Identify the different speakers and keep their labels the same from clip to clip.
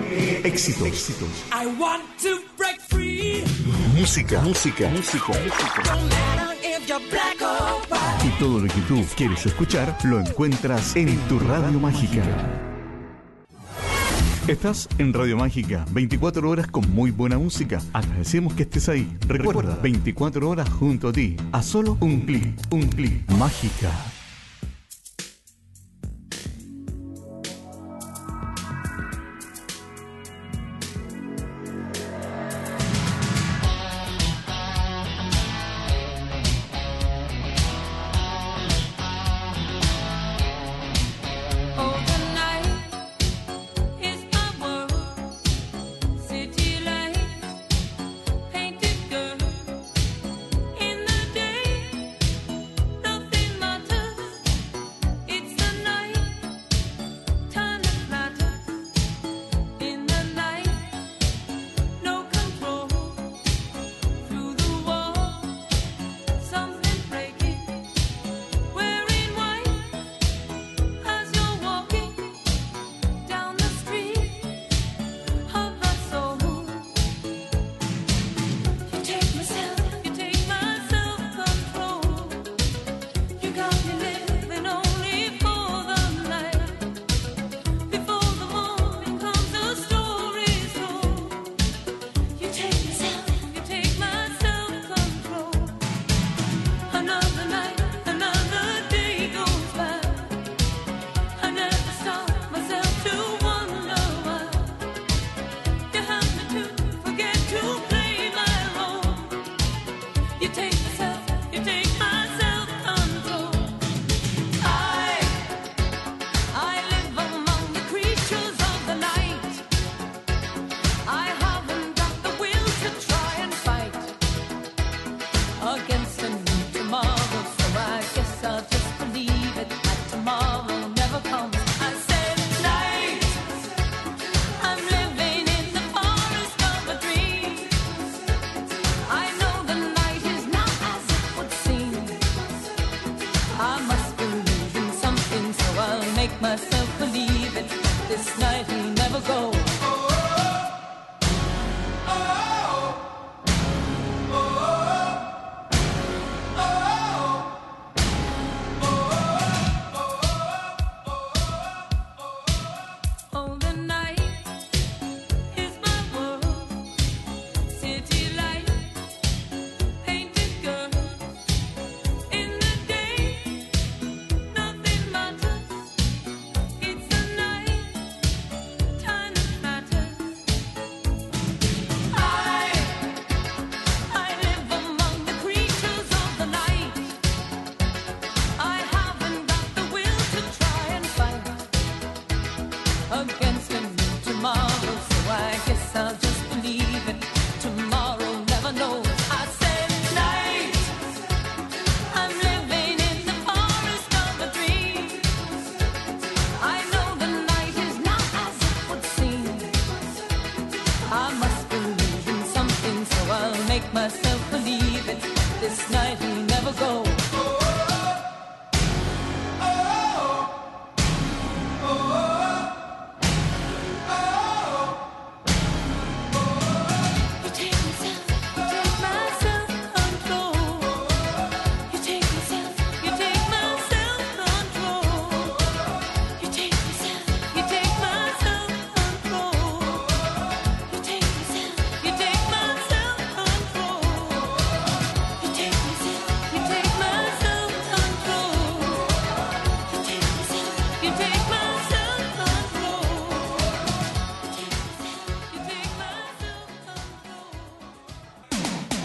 Speaker 1: Éxitos.
Speaker 2: I want to break free.
Speaker 1: Música.
Speaker 2: No matter if you're black or white.
Speaker 1: Y todo lo que tú quieres escuchar lo encuentras en tu Radio Mágica. Estás en Radio Mágica, 24 horas con muy buena música. Agradecemos que estés ahí. Recuerda, 24 horas junto a ti, a solo un clic. Mágica.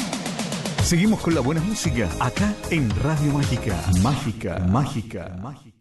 Speaker 1: Seguimos con la buena música acá en Radio Mágica. Mágica.